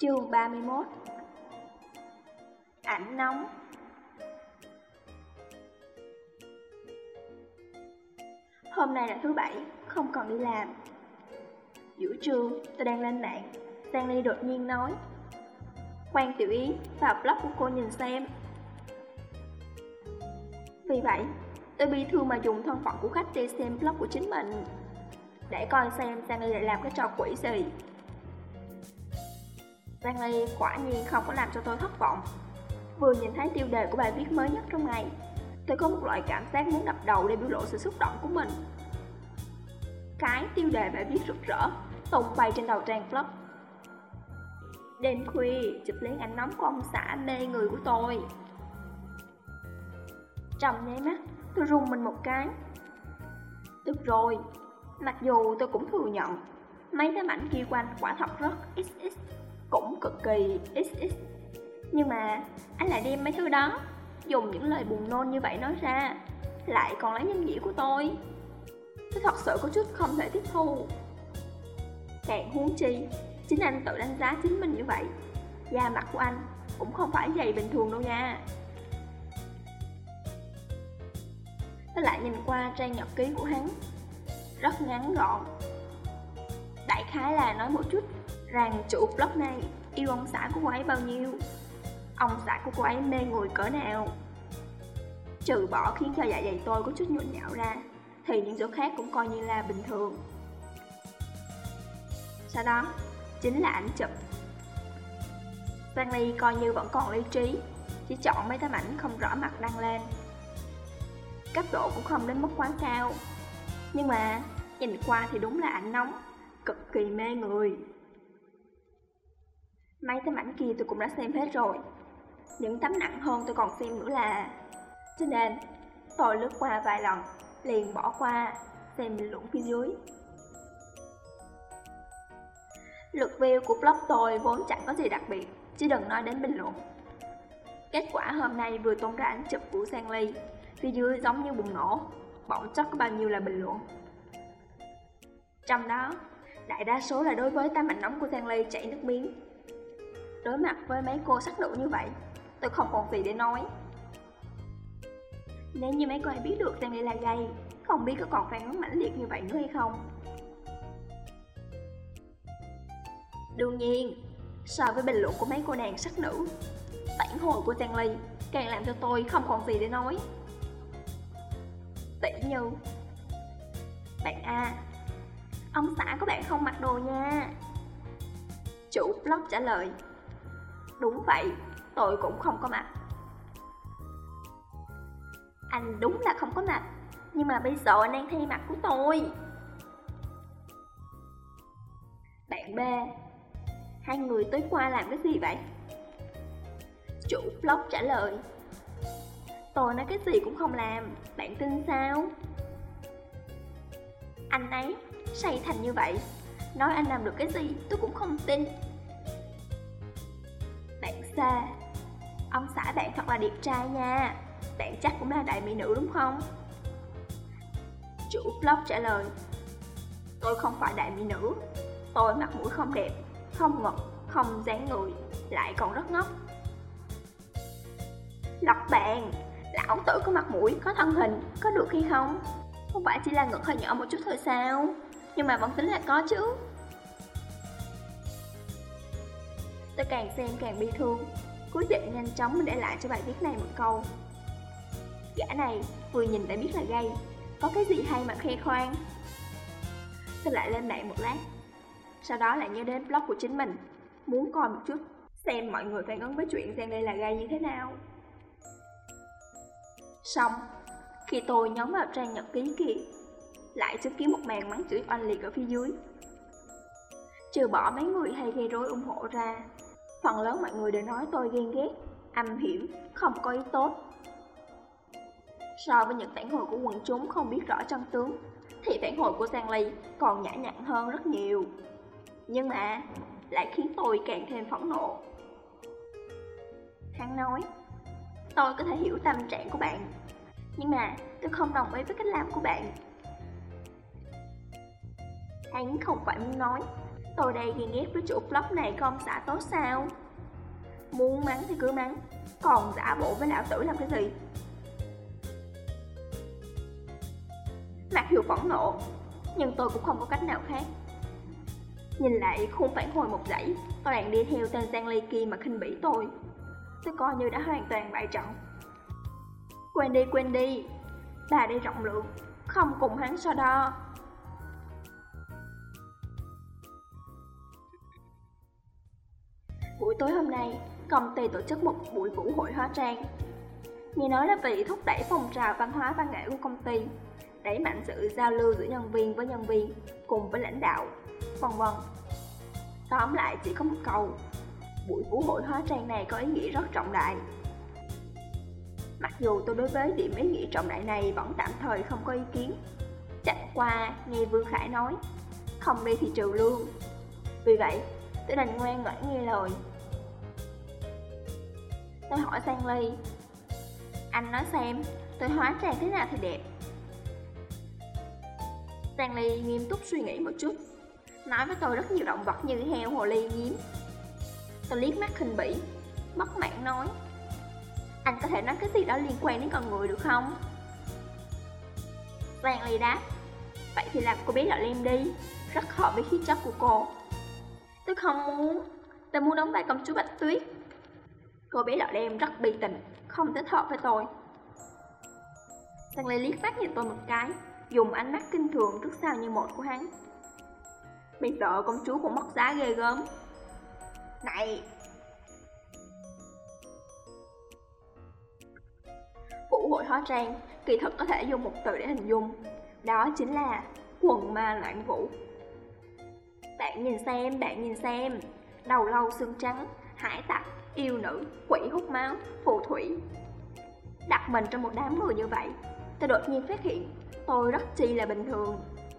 Chương 31. Ảnh nóng. Hôm nay là thứ bảy, không còn đi làm. Giữa trưa, tôi đang lên mạng, Stanley đột nhiên nói: "Quan Tiểu Yến, vào blog của cô nhìn xem." Vì vậy, tôi bi thương mà dùng thân phận của khách để xem blog của chính mình, để coi xem Stanley lại làm cái trò quỷ gì. Stanley quả nhiên không có làm cho tôi thất vọng. Vừa nhìn thấy tiêu đề của bài viết mới nhất trong ngày, tôi có một loại cảm giác muốn đập đầu để biểu lộ sự xúc động của mình. Cái tiêu đề bài viết rực rỡ tung bay trên đầu trang blog: "Đêm khuya chụp lấy ảnh nóng của ông xã mê người của tôi." Trong nháy mắt, tôi run mình một cái. Được rồi, mặc dù tôi cũng thừa nhận mấy tấm ảnh kia của anh quả thật rất XX, cũng cực kỳ XX, nhưng mà anh lại đem mấy thứ đó, dùng những lời buồn nôn như vậy nói ra, lại còn lấy danh nghĩa của tôi. Tôi thật sự có chút không thể tiếp thu. Càng huống chi, chính anh tự đánh giá chính mình như vậy. Da mặt của anh cũng không phải dày bình thường đâu nha. Tôi lại nhìn qua trang nhật ký của hắn, rất ngắn gọn. Đại khái là nói một chút rằng chủ blog này yêu ông xã của cô ấy bao nhiêu, ông xã của cô ấy mê người cỡ nào. Trừ bỏ khiến cho dạ dày tôi có chút nhộn nhạo ra, thì những chỗ khác cũng coi như là bình thường. Sau đó chính là ảnh chụp. Stanley coi như vẫn còn lý trí, chỉ chọn mấy tấm ảnh không rõ mặt đăng lên. Cấp độ cũng không đến mức quá cao, nhưng mà nhìn qua thì đúng là ảnh nóng, cực kỳ mê người. Mấy tấm ảnh kia tôi cũng đã xem hết rồi, những tấm nặng hơn tôi còn xem nữa là. Cho nên tôi lướt qua vài lần liền bỏ qua, xem bình luận phía dưới. Lượt view của blog tôi vốn chẳng có gì đặc biệt, chứ đừng nói đến bình luận. Kết quả hôm nay vừa tung ra ảnh chụp của Stanley, phía dưới giống như bùng nổ, bỗng chốc có bao nhiêu là bình luận. Trong đó, đại đa số là đối với tấm ảnh nóng của Stanley chảy nước miếng. Đối mặt với mấy cô sắc nữ như vậy, tôi không còn gì để nói. Nếu như mấy cô ấy biết được Stanley là gay, không biết có còn phản ứng mãnh liệt như vậy nữa hay không. Đương nhiên, so với bình luận của mấy cô nàng sắc nữ, phản hồi của Stanley càng làm cho tôi không còn gì để nói. Tỷ như: "Bạn A, ông xã của bạn không mặc đồ nha." Chủ blog trả lời: "Đúng vậy, tôi cũng không có mặc." "Anh đúng là không có mặc, nhưng mà bây giờ anh đang thay mặt của tôi." Bạn B: "Hai người tối qua làm cái gì vậy?" Chủ blog trả lời: "Tôi nói cái gì cũng không làm, bạn tin sao?" Anh ấy say thành như vậy, nói anh làm được cái gì tôi cũng không tin. Bạn C: "Ông xã bạn thật là đẹp trai nha, bạn chắc cũng là đại mỹ nữ đúng không?" Chủ blog trả lời: "Tôi không phải đại mỹ nữ, tôi mặt mũi không đẹp, không ngực, không dáng người, lại còn rất ngốc." Lộc bạn, lão tử có mặt mũi, có thân hình, có được hay không? Không phải chỉ là ngực hơi nhỏ một chút thôi sao? Nhưng mà vẫn tính là có chứ. Tôi càng xem càng bi thương, quyết định nhanh chóng để lại cho bài viết này một câu: "Gã này vừa nhìn đã biết là gay, có cái gì hay mà khoe khoang." Tôi lại lên mạng một lát, sau đó lại nhớ đến blog của chính mình, muốn coi một chút xem mọi người phản ứng với chuyện Stanley là gay như thế nào. Xong, khi tôi nhấn vào trang nhật ký kia, lại chứng kiến một màn mắng chửi oanh liệt ở phía dưới. Trừ bỏ mấy người hay gây rối ủng hộ ra, phần lớn mọi người đều nói tôi ghen ghét, âm hiểm, không có ý tốt. So với những phản hồi của quần chúng không biết rõ chân tướng, thì phản hồi của Stanley còn nhã nhặn hơn rất nhiều. Nhưng mà lại khiến tôi càng thêm phẫn nộ. Hắn nói: "Tôi có thể hiểu tâm trạng của bạn, nhưng mà tôi không đồng ý với cách làm của bạn." Hắn không phải muốn nói Tôi đây ghen ghét với chủ flop này của ông xã tốt sao? Muốn mắng thì cứ mắng, còn giả bộ với lão tử làm cái gì? Mặc dù phẫn nộ, nhưng tôi cũng không có cách nào khác. Nhìn lại khung phản hồi một dãy, tôi đang đi theo tên Giang Ly kia mà khinh bỉ tôi coi như đã hoàn toàn bại trận. Quên đi, bà đây rộng lượng, không cùng hắn so đo. Buổi tối hôm nay, công ty tổ chức một buổi vũ hội hóa trang. Nghe nói là vì thúc đẩy phong trào văn hóa văn nghệ của công ty, đẩy mạnh sự giao lưu giữa nhân viên với nhân viên, cùng với lãnh đạo, vân vân. Tóm lại chỉ có một câu, buổi vũ hội hóa trang này có ý nghĩa rất trọng đại. Mặc dù tôi đối với điểm ý nghĩa trọng đại này vẫn tạm thời không có ý kiến. Chẳng qua nghe Vương Khải nói, không đi thì trừ lương. Vì vậy, tôi đành ngoan ngoãn nghe lời. Tôi hỏi Giang Ly, anh nói xem, tôi hóa trang thế nào thì đẹp? Giang Ly nghiêm túc suy nghĩ một chút, nói với tôi rất nhiều động vật như heo, hồ ly, nhím. Tôi liếc mắt khinh bỉ, bất mãn nói, anh có thể nói cái gì đó liên quan đến con người được không? Giang Ly đáp, vậy thì làm cô bé Lọ Lem đi, rất hợp với khí chất của cô. Tôi không muốn, tôi muốn đóng vai công chúa Bạch Tuyết. Cô bé Lọ Lem rất bi tình, không thích hợp với tôi. Giang Ly liếc mắt nhìn tôi một cái, dùng ánh mắt kinh thường trước sau như một của hắn. Bây giờ công chúa cũng mất giá ghê gớm. Này! Vũ hội hóa trang kỳ thực có thể dùng một từ để hình dung, đó chính là quần ma loạn vũ. Bạn nhìn xem, đầu lâu xương trắng, hải tặc, yêu nữ, quỷ hút máu, phù thủy. Đặt mình trong một đám người như vậy, tôi đột nhiên phát hiện tôi rất chi là bình thường.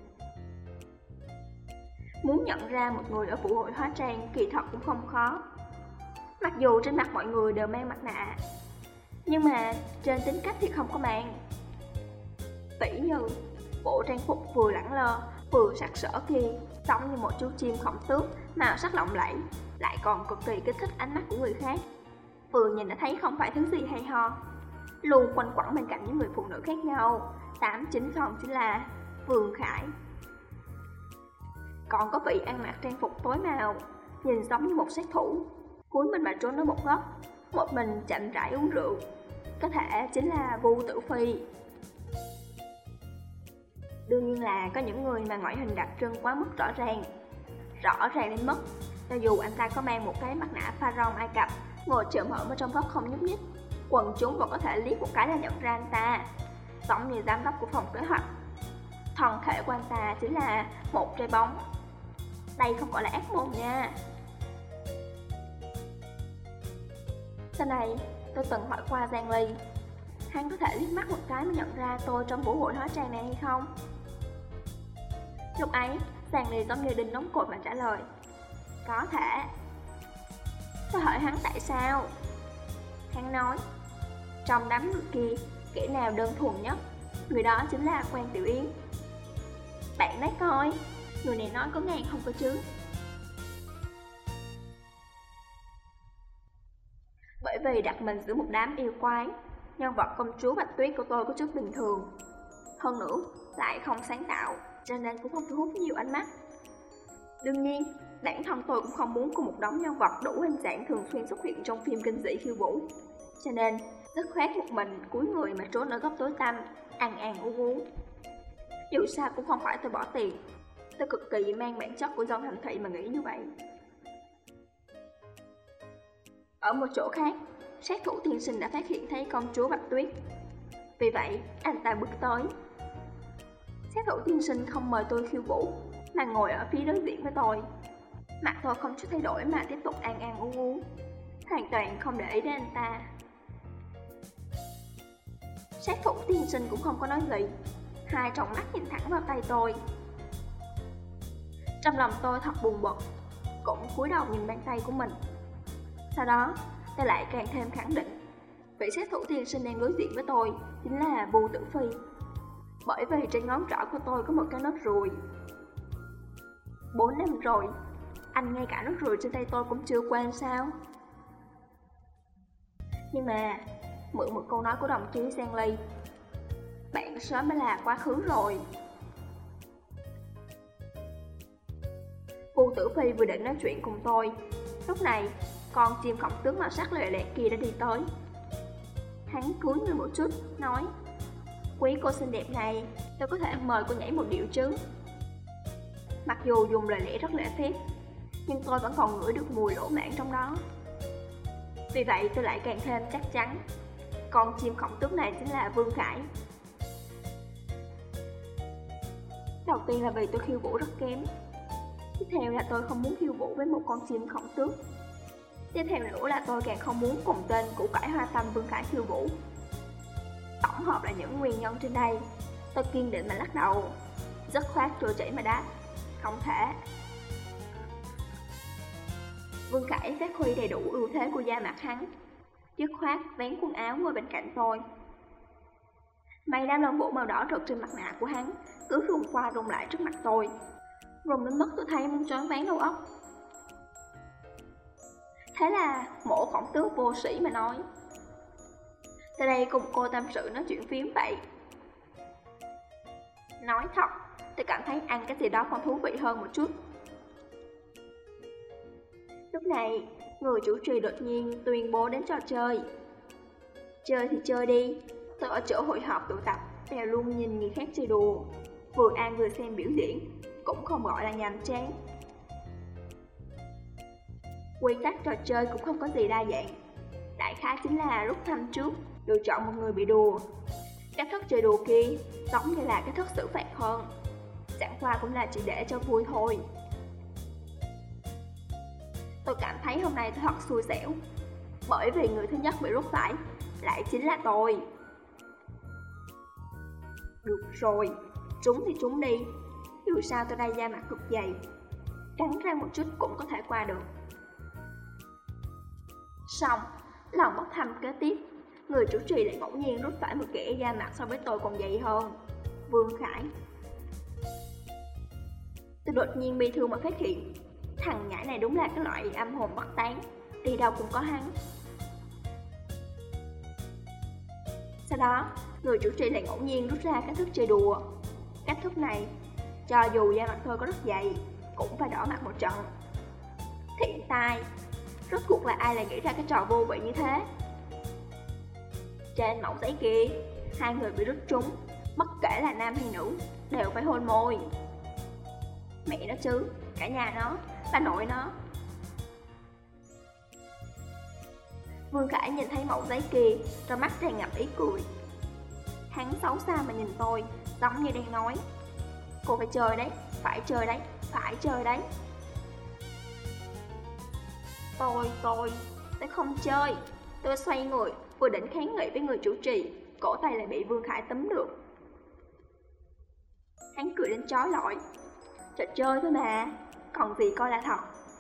Muốn nhận ra một người ở vũ hội hóa trang kỳ thật cũng không khó. Mặc dù trên mặt mọi người đều mang mặt nạ, nhưng mà trên tính cách thì không có mang. Tỉ như bộ trang phục vừa lẳng lơ, vừa sặc sỡ kia, giống như một chú chim khổng tước, màu sắc lộng lẫy, lại còn cực kỳ kích thích ánh mắt của người khác. Vừa nhìn đã thấy không phải thứ gì hay ho, luôn quanh quẩn bên cạnh những người phụ nữ khác nhau. 8-9 phần chính là Vương Khải. Còn có vị ăn mặc trang phục tối màu, nhìn giống như một sát thủ, cuối mình mà trốn ở một góc, một mình chậm rãi uống rượu, có thể chính là Vu Tử Phi. Đương nhiên là có những người mà ngoại hình đặc trưng quá mức rõ ràng đến mức cho dù anh ta có mang một cái mặt nạ pharaoh Ai Cập, ngồi chợm hởm ở trong góc không nhúc nhích, quần chúng vẫn có thể liếc một cái là nhận ra anh ta, giống như giám đốc của phòng kế hoạch. Thân thể của anh ta chính là một trái bóng. Đây không gọi là ác môn nha. Sau này tôi từng hỏi qua Giang Ly, hắn có thể liếc mắt một cái mà nhận ra tôi trong vũ hội hóa trang này hay không? Lúc ấy Giang Ly giống như đinh đóng cột mà trả lời, có thể. Tôi hỏi hắn tại sao. Hắn nói, trong đám người kia, kẻ nào đơn thuần nhất, người đó chính là Quan Tiểu Yến. Bạn nói coi, người này nói có ngang không có chứ? Bởi vì đặt mình giữa một đám yêu quái, nhân vật công chúa Bạch Tuyết của tôi có chút bình thường. Hơn nữa, lại không sáng tạo, cho nên cũng không thu hút nhiều ánh mắt. Đương nhiên, bản thân tôi cũng không muốn có một đống nhân vật đủ hình dạng thường xuyên xuất hiện trong phim kinh dị khiêu vũ. Cho nên, dứt khoát một mình cúi người mà trốn ở góc tối tăm, ăn uống. Dù sao cũng không phải tôi bỏ tiền, tôi cực kỳ mang bản chất của dân thành thị mà nghĩ như vậy. Ở một chỗ khác, sát thủ tiên sinh đã phát hiện thấy công chúa Bạch Tuyết. Vì vậy, anh ta bước tới. Sát thủ tiên sinh không mời tôi khiêu vũ, mà ngồi ở phía đối diện với tôi. Mặt tôi không chút thay đổi mà tiếp tục ăn uống, hoàn toàn không để ý đến anh ta. Sát thủ tiên sinh cũng không có nói gì, hai tròng mắt nhìn thẳng vào tay tôi. Trong lòng tôi thật buồn bực, cũng cúi đầu nhìn bàn tay của mình. Sau đó, tôi lại càng thêm khẳng định, vị sát thủ tiên sinh đang đối diện với tôi chính là Vu Tử Phi. Bởi vì trên ngón trỏ của tôi có một cái nốt ruồi. 4 năm rồi, Anh ngay cả nốt ruồi trên tay tôi cũng chưa quên sao? Nhưng mà, mượn một câu nói của đồng chí Stanley, bạn sớm đã là quá khứ rồi. Vu Tử Phi vừa định nói chuyện cùng tôi. Lúc này, con chim khổng tước màu sắc lòe loẹt kia đã đi tới. Hắn cúi người một chút, nói: Quý cô xinh đẹp này, tôi có thể mời cô nhảy một điệu chứ? Mặc dù dùng lời lẽ rất lễ phép, nhưng tôi vẫn còn ngửi được mùi lỗ mãng trong đó. Vì vậy tôi lại càng thêm chắc chắn con chim khổng tước này chính là Vương Khải. Đầu tiên là vì tôi khiêu vũ rất kém. Tiếp theo là tôi không muốn khiêu vũ với một con chim khổng tước. Tiếp theo nữa là tôi càng không muốn cùng tên củ cải hoa tâm Vương Khải khiêu vũ. Tổng hợp là những nguyên nhân trên đây, tôi kiên định mà lắc đầu, dứt khoát trôi chảy mà đáp: không thể. Vương Khải phát huy đầy đủ ưu thế của da mặt hắn, dứt khoát vén quần áo ngồi bên cạnh tôi. Mấy đám lông vũ màu đỏ rực trên mặt nạ của hắn cứ rung qua rung lại trước mặt tôi, rung đến mức tôi thấy muốn choáng váng đầu óc. Thế là mổ khổng tước vô sĩ mà nói: tới đây cùng cô tâm sự nói chuyện phiếm vậy. Nói thật, tôi cảm thấy ăn cái gì đó còn thú vị hơn một chút. Lúc này, người chủ trì đột nhiên tuyên bố đến trò chơi. Chơi thì chơi đi. Tôi ở chỗ hội họp tụ tập, bèo luôn nhìn người khác chơi đùa, vừa ăn vừa xem biểu diễn, cũng không gọi là nhàm chán. Quy tắc trò chơi cũng không có gì đa dạng, đại khái chính là rút thăm trước, lựa chọn một người bị đùa. Cách thức chơi đùa kia giống như là cách thức xử phạt hơn, chẳng qua cũng là chỉ để cho vui thôi. Tôi cảm thấy hôm nay tôi thật xui xẻo, bởi vì người thứ nhất bị rút phải lại chính là tôi. Được rồi, trúng thì trúng đi, dù sao tôi đây da mặt cực dày, cắn ra một chút cũng có thể qua được. Xong, lần bốc thăm kế tiếp, người chủ trì lại ngẫu nhiên rút phải một kẻ da mặt so với tôi còn dày hơn, Vương Khải. Tôi đột nhiên bi thương mà phát hiện, thằng nhãi này đúng là cái loại âm hồn bất tán, đi đâu cũng có hắn. Sau đó, người chủ trì lại ngẫu nhiên rút ra cách thức chơi đùa. Cách thức này, cho dù da mặt tôi có rất dày, cũng phải đỏ mặt một trận. Thiện tai, rốt cuộc là ai lại nghĩ ra cái trò vô vị như thế? Trên mẫu giấy kia, hai người bị rút trúng, bất kể là nam hay nữ, đều phải hôn môi. Mẹ nó chứ, cả nhà nó, bà nội nó. Vương Khải nhìn thấy mẫu giấy kia, trong mắt tràn ngập ý cười. Hắn xấu xa mà nhìn tôi, giống như đang nói: cô phải chơi đấy, phải chơi đấy, phải chơi đấy. Tôi không chơi. Tôi xoay người, vừa định kháng nghị với người chủ trì, cổ tay lại bị Vương Khải túm được. Hắn cười đến chói lọi: trò chơi thôi mà, còn gì coi là thật.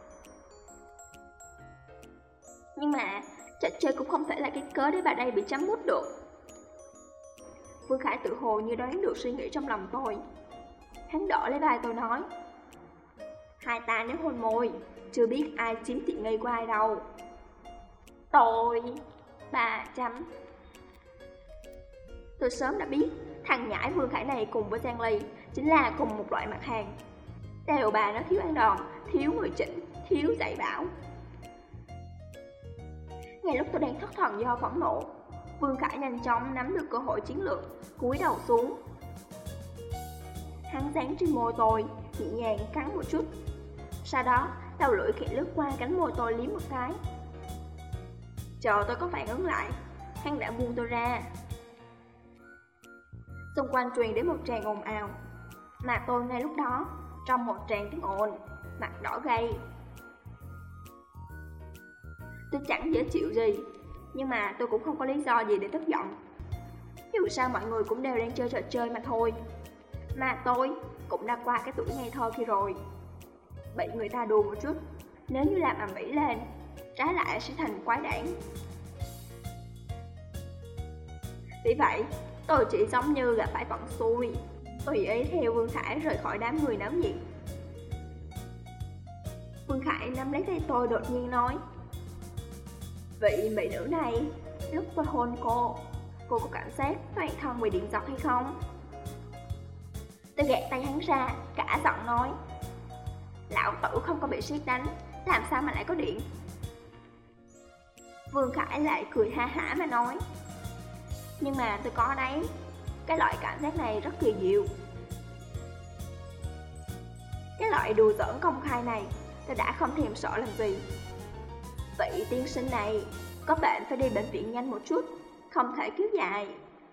Nhưng mà trò chơi cũng không thể là cái cớ để bà đây bị chấm mút được. Vương Khải tự hồ như đoán được suy nghĩ trong lòng tôi. Hắn đỡ lấy vai tôi nói: hai ta nếu hôn môi, chưa biết ai chiếm tiện nghi của ai đâu. Tôi 300. Tôi sớm đã biết thằng nhãi Vương Khải này cùng với Giang Ly chính là cùng một loại mặt hàng. Đều bà nó thiếu ăn đòn, thiếu người chỉnh, thiếu dạy bảo. Ngay lúc tôi đang thất thần do phẫn nộ, Vương Khải nhanh chóng nắm được cơ hội chiến lược, cúi đầu xuống. Hắn dán trên môi tôi, nhẹ nhàng cắn một chút. Sau đó, đầu lưỡi khẽ lướt qua cánh môi tôi liếm một cái. Chờ tôi có phản ứng lại, hắn đã buông tôi ra. Xung quanh truyền đến một tràng ồn ào, mà tôi ngay lúc đó, trong một tràng tiếng ồn, mặt đỏ gay. Tôi chẳng dễ chịu gì, nhưng mà tôi cũng không có lý do gì để tức giận. Dù sao mọi người cũng đều đang chơi trò chơi mà thôi. Mà tôi cũng đã qua cái tuổi ngây thơ kia rồi. Bị người ta đùa một chút, nếu như làm ầm ĩ lên, trái lại sẽ thành quái đản. Vì vậy, tôi chỉ giống như là phải vận xui, tùy ý theo Vương Khải rời khỏi đám người náo nhiệt. Vương Khải nắm lấy tay tôi đột nhiên nói: Vị mỹ nữ này, lúc tôi hôn cô có cảm giác toàn thân bị điện giật hay không? Tôi gạt tay hắn ra, cả giọng nói: Lão tử không có bị siết đánh, làm sao mà lại có điện? Vương Khải lại cười ha hả mà nói: Nhưng mà tôi có đấy, cái loại cảm giác này rất kỳ diệu. Cái loại đùa giỡn công khai này tôi đã không thèm sợ làm gì. Vị tiên sinh này có bệnh phải đi bệnh viện nhanh một chút, không thể kéo dài.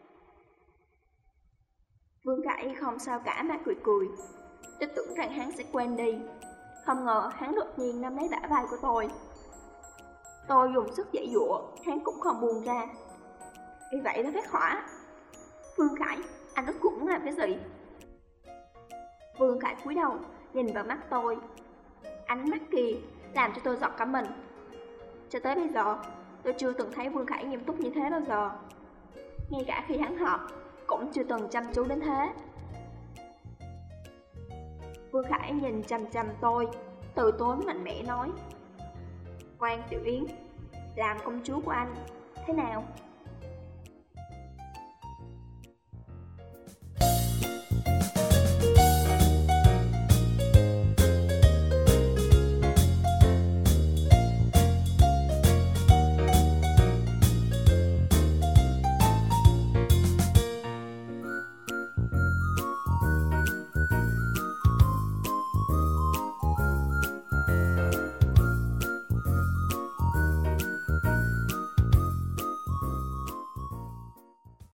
Vương Khải không sao cả mà cười cười. Tôi tưởng rằng hắn sẽ quên đi, không ngờ hắn đột nhiên nắm lấy bả vai của tôi. Tôi dùng sức giãy giụa, hắn cũng không buông ra. Vì vậy nó phát hỏa. Vương Khải, anh rốt cuộc muốn làm cái gì? Vương Khải cúi đầu nhìn vào mắt tôi. Ánh mắt kia làm cho tôi giật cả mình. Cho tới bây giờ tôi chưa từng thấy Vương Khải nghiêm túc như thế bao giờ. Ngay cả khi hắn họp cũng chưa từng chăm chú đến thế. Vương Khải nhìn chằm chằm tôi, từ tốn mạnh mẽ nói: Quan Tiểu Yến, làm công chúa của anh thế nào?